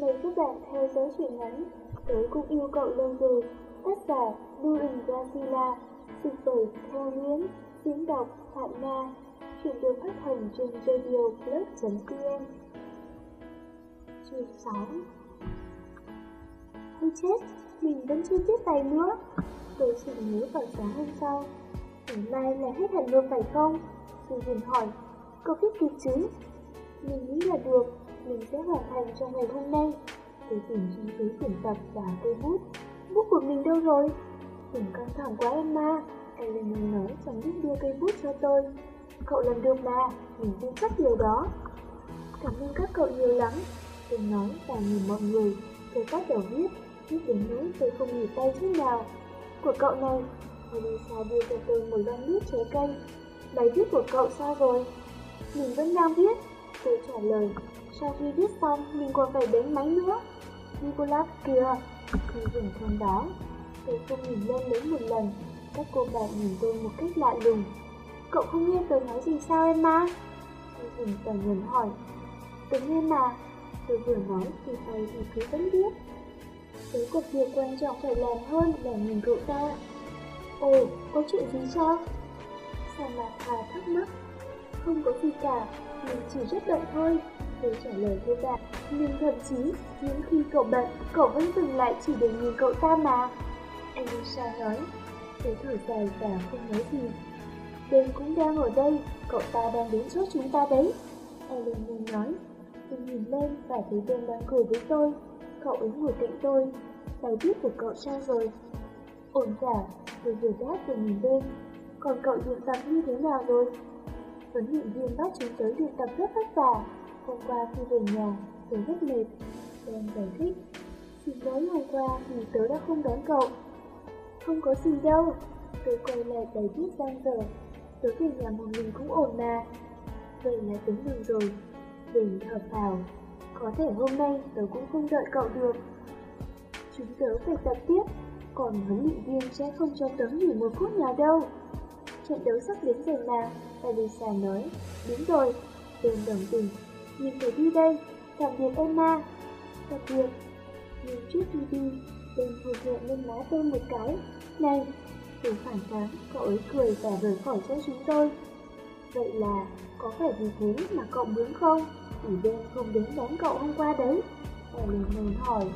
Mời các bạn theo dõi truyện ngắn Tớ cũng yêu cậu lâu rồi, tác giả Louis Garcia, dịch bởi Theo Nguyễn, diễn đọc Phạm Na. Chuyện được phát hành trên radioplus.vn. Chương 6. Ôi chết, mình vẫn chưa viết bài nữa. Tôi chỉ nhớ vào sáng hôm sau. Ngày mai là hết hạn nộp phải không? Tôi liền hỏi, cậu viết kịp chứ? Mình nghĩ là được, mình sẽ hoàn thành trong ngày hôm nay. Tôi tìm trong túi quyển tập và cây bút. Bút của mình đâu rồi? Đừng căng thẳng quá Emma, Eleanor nói trong lúc đưa cây bút cho tôi. Cậu làm được mà, mình tin chắc điều đó. Cảm ơn các cậu nhiều lắm, tôi nói và nhìn mọi người. Tôi bắt đầu viết đến nỗi tôi không nghỉ tay chút nào. Của cậu này, Elisa đưa cho tôi một lon nước trái cây. Bài viết của cậu sao rồi? Mình vẫn đang viết, tôi trả lời. Sau khi viết xong, mình còn phải đánh máy nữa. Nicholas kìa, tôi dùng thông báo. Tôi không nhìn lên lấy một lần. Các cô bạn nhìn tôi một cách lạ lùng. Cậu không nghe tôi nói gì sao Emma? Tôi dùng tờ ngần hỏi. Tôi nghe mà. Tôi vừa nói thì tay thì cứ vẫn viết. Tớ có việc quan trọng phải làm hơn là nhìn cậu ta. Ồ, có chuyện gì sao? Samantha thắc mắc. Không có gì cả, mình chỉ rất bận thôi. Tôi trả lời với bạn. Nhưng thậm chí, những khi cậu bận, cậu vẫn dừng lại chỉ để nhìn cậu ta mà. Elisa nói. Tôi thở dài và không nói gì. Ben cũng đang ở đây, cậu ta đang đến chỗ chúng ta đấy. Eleanor nói. Tôi nhìn lên và thấy Ben đang cười với tôi. Cậu ấy ngồi cạnh tôi. Bài viết của cậu sao rồi? Ổn cả, tôi vừa đáp vừa nhìn Ben. Còn cậu luyện tập như thế nào rồi? Huấn luyện viên bắt chúng tớ luyện tập rất vất vả. Hôm qua khi về nhà, tớ rất mệt. Ben giải thích. Xin lỗi hôm qua vì tớ đã không đón cậu. Không có gì đâu. Tôi quay lại bài viết giang dở. Tớ về nhà một mình cũng ổn mà. Vậy là tính được rồi. Ben thở phào. Có thể hôm nay tớ cũng không đợi cậu được. Chúng tớ phải tập tiếp. Còn huấn luyện viên sẽ không cho tớ nghỉ một phút nào đâu. Trận đấu sắp đến rồi mà, Elisa nói. Đúng rồi, Ben đồng tình. Mình phải đi đây, tạm biệt Emma. Tạm biệt. Nhưng trước khi đi, Ben hôn nhẹ lên má tôi một cái. Này, tôi phản kháng, cậu ấy cười và rời khỏi cho chúng tôi. Vậy là, có phải vì thế mà cậu muốn không? Vì Ben không đến đón cậu hôm qua đấy. Eleanor hỏi.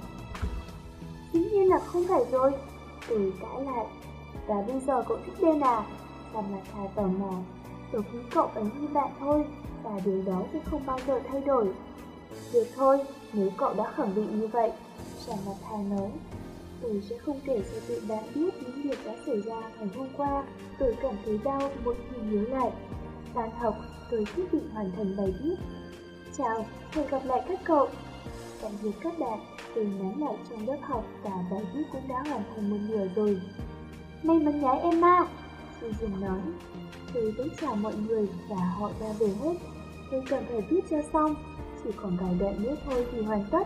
Dĩ nhiên là không phải rồi. Tôi cãi lại. Và bây giờ cậu thích Ben à? Samantha tò mò. Tôi quý cậu ấy như bạn thôi, và điều đó sẽ không bao giờ thay đổi. Được thôi, nếu cậu đã khẳng định như vậy, Samantha nói. Tôi sẽ không kể cho tụi bạn biết những việc đã xảy ra ngày hôm qua. Tôi cảm thấy đau mỗi khi nhớ lại. Tan học, tôi quyết định hoàn thành bài viết. Chào, hẹn gặp lại các cậu. Tạm biệt các bạn, tôi nói lại trong lớp học và bài viết cũng đã hoàn thành một nửa rồi. May mắn nhái Emma, Susan nói. Tôi vẫn chào mọi người và họ ra về hết. Tôi cần phải viết cho xong, chỉ còn vài đoạn nữa thôi thì hoàn tất.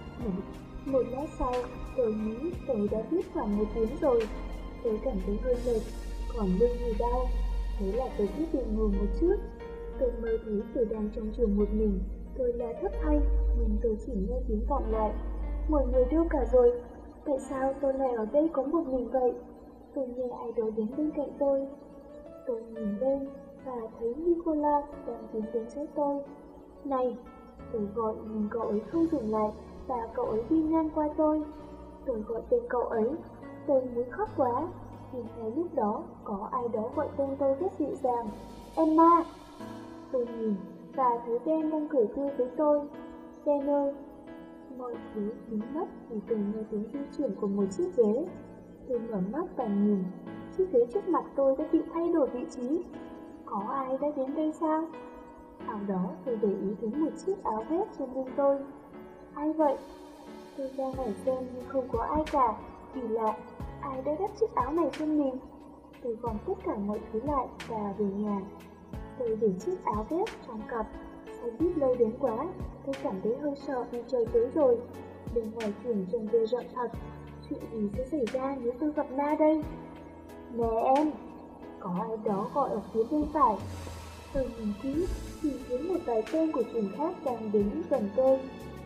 Một lát sau, tôi nghĩ tôi đã viết khoảng 1 tiếng rồi. Tôi cảm thấy hơi mệt, còn lưng thì đau. Thế là tôi quyết định ngủ một chút. Tôi mơ thấy tôi đang trong trường một mình. Tôi là thấp thanh, nhưng tôi chỉ nghe tiếng vọng lại. Mọi người đâu cả rồi? Tại sao tôi lại ở đây có một mình vậy? Tôi nghe ai đó đến bên cạnh tôi. Tôi nhìn lên và thấy Nicholas đang tiến đến chỗ tôi. Này! Tôi gọi nhưng cậu ấy không dừng lại và cậu ấy đi ngang qua tôi. Tôi gọi tên cậu ấy. Tôi muốn khóc quá. Nhưng ngay lúc đó có ai đó gọi tên tôi rất dịu dàng. Emma! Tôi nhìn và thấy Ben đang cười tươi với tôi. Ben ơi! Mọi thứ biến mất vì tôi nghe tiếng di chuyển của một chiếc ghế. Tôi mở mắt và nhìn. Chiếc ghế trước mặt tôi đã bị thay đổi vị trí. Có ai đã đến đây sao? Sau đó tôi để ý đến một chiếc áo vest trên lưng tôi. Ai vậy? Tôi ra hỏi xem nhưng không có ai cả. Kỳ lạ, ai đã đắp chiếc áo này trên mình? Tôi gom tất cả mọi thứ lại và về nhà. Tôi để chiếc áo vest trong cặp. Xe buýt lâu đến quá, tôi cảm thấy hơi sợ vì trời tối rồi. Bên ngoài trường trông ghê rợn thật. Chuyện gì sẽ xảy ra nếu tôi gặp ma đây? Nè em! Có ai đó gọi ở phía bên phải. Tôi nhìn kỹ, thì thấy một vài tên của trường khác đang đến gần tôi.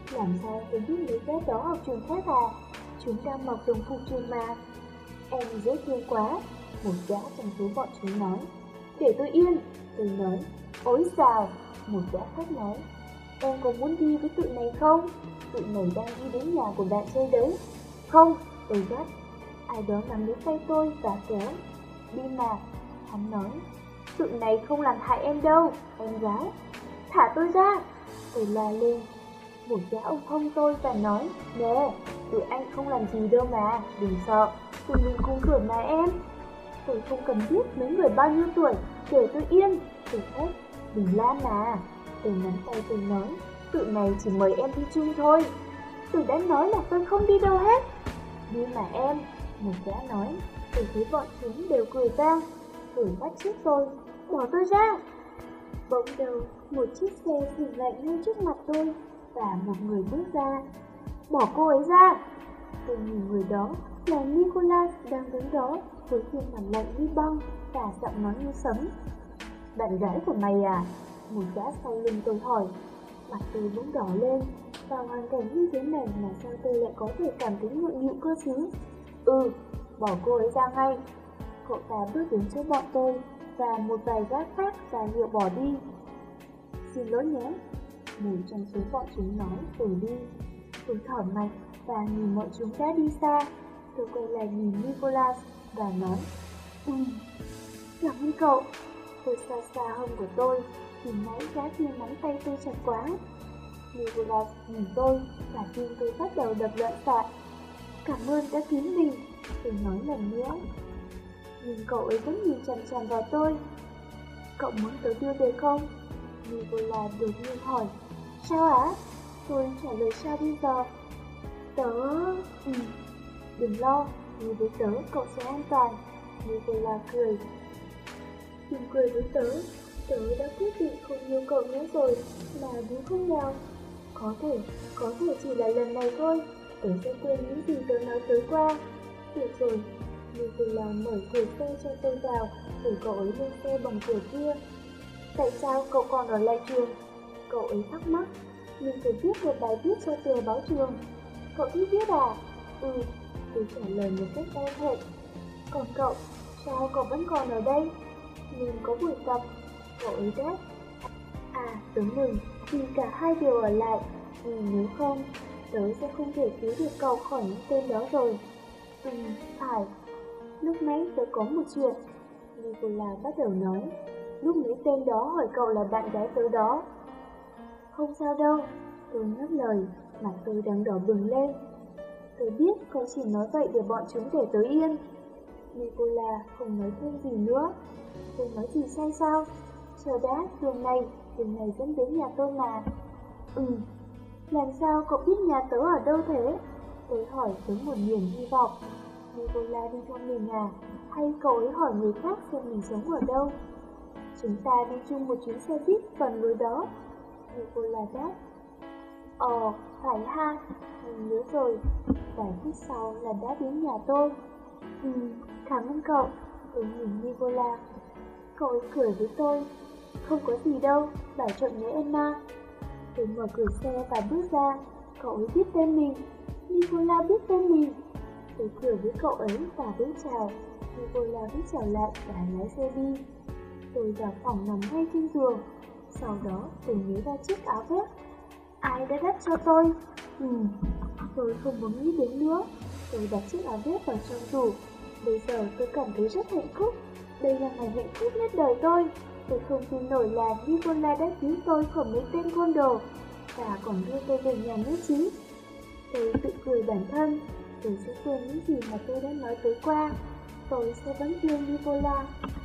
Làm sao tôi biết mấy bé đó học trường khác à? Chúng đang mặc đồng phục trường mà. Em dễ thương quá. Một gã trong số bọn chúng nói. Để tôi yên. Tôi nói. Ôi sao? Một gã khác nói. Em có muốn đi với tụi này không? Tụi này đang đi đến nhà của bạn chơi đấy. Không, tôi gắt. Ai đó nắm lấy tay tôi và kéo. Đi mà. Hắn nói. Tụi này không làm hại em đâu, em gái. Thả tôi ra. Tôi la lên. Một gã ông thông tôi và nói. Nè, tụi anh không làm gì đâu mà, đừng sợ. Tụi mình cùng tuổi mà em. Tôi không cần biết mấy người bao nhiêu tuổi. Để tôi yên. Tôi thét. Đừng la mà. Tôi nắm tay tôi nói. Tụi này chỉ mời em đi chung thôi. Tôi đã nói là tôi không đi đâu hết. Đi mà em. Một gã nói. Tôi thấy bọn chúng đều cười vang. Tôi bắt trước tôi. Bỏ tôi ra. Bỗng đầu một chiếc xe dừng lại ngay trước mặt tôi và một người bước ra. Bỏ cô ấy ra. Tôi nhìn người đó là Nicholas đang đứng đó với khuôn mặt lạnh như băng và giọng nói như sấm. Bạn gái của mày à? Một gã sau lưng tôi hỏi. Mặt tôi bỗng đỏ lên. Vào hoàn cảnh như thế này mà sao tôi lại có thể cảm thấy ngượng nghịu cơ chứ? Bỏ cô ấy ra ngay. Cậu ta bước đến chỗ bọn tôi và một vài gã khác ra hiệu bỏ đi. Xin lỗi nhé. Một trong số bọn chúng nói rồi đi. Tôi thở mạnh và nhìn mọi chúng đã đi xa. Tôi quay lại nhìn Nicholas và nói. Cảm ơn cậu. Tôi xa xa hông của tôi thì nãy gã kia nắm tay tôi chặt quá. Nicholas nhìn tôi và tim tôi bắt đầu đập loạn xạ. Cảm ơn đã cứu mình. Tôi nói lần nữa. Nhưng cậu ấy vẫn nhìn chằm chằm vào tôi. Cậu muốn tớ đưa về không? Nicholas đột nhiên hỏi. Sao á? Tôi trả lời sao bây giờ? Đừng lo, đi với tớ cậu sẽ an toàn. Nicholas cười. Đừng cười với tớ đã quyết định không yêu cậu nữa rồi, mà đúng không nào? Có thể chỉ là lần này thôi, tớ sẽ quên những gì tớ nói tối qua. Được rồi. Nicholas mở cửa xe cho tôi vào, để cậu ấy lên xe bằng cửa kia. Tại sao cậu còn ở lại trường? Cậu ấy thắc mắc. Mình phải viết một bài viết cho tờ báo trường. Cậu thích viết à? Tôi trả lời một cách e thẹn. Còn cậu, sao cậu vẫn còn ở đây? Mình có buổi tập. Cậu ấy đáp. Tớ mừng vì cả hai đều ở lại, vì nếu không, tớ sẽ không thể cứu được cậu khỏi những tên đó rồi. Phải. Lúc nãy tớ có một chuyện. Nicholas bắt đầu nói. Lúc mấy tên đó hỏi cậu là bạn gái tớ đó. Không sao đâu. Tôi ngắt lời, mặt tôi đang đỏ bừng lên. Tớ biết cậu chỉ nói vậy để bọn chúng để tớ yên. Nicholas không nói thêm gì nữa. Tôi nói gì sai sao? Chờ đã, đường này dẫn đến nhà tôi mà. Làm sao cậu biết nhà tớ ở đâu thế? Tôi hỏi với một niềm hy vọng. Nicholas đi theo mình à? Hay cậu ấy hỏi người khác xem mình sống ở đâu? Chúng ta đi chung một chuyến xe buýt phần lối đó. Nicholas đáp. Phải ha, mình nhớ rồi. Vài phút sau là đã đến nhà tôi. Cảm ơn cậu. Tôi nhìn Nicholas. Cậu ấy cười với tôi. Không có gì đâu, bảo trọng nhé Emma. Tôi mở cửa xe và bước ra. Cậu ấy biết tên mình. Nicholas biết tên mình. Tôi cười với cậu ấy và vẫy chào. Nicholas vẫy chào lại và lái xe đi. Tôi vào phòng nằm ngay trên giường. Sau đó tôi nhớ ra chiếc áo vest. Ai đã đắp cho tôi? Tôi không muốn nghĩ đến nữa. Tôi đặt chiếc áo vest vào trong tủ. Bây giờ tôi cảm thấy rất hạnh phúc. Đây là ngày hạnh phúc nhất đời tôi. Tôi không tin nổi là Nicholas đã cứu tôi khỏi mấy tên côn đồ và còn đưa tôi về nhà nữa chứ. Tôi tự cười bản thân. Tôi sẽ quên những gì mà tôi đã nói tối qua. Tôi sẽ vẫn yêu Nicholas.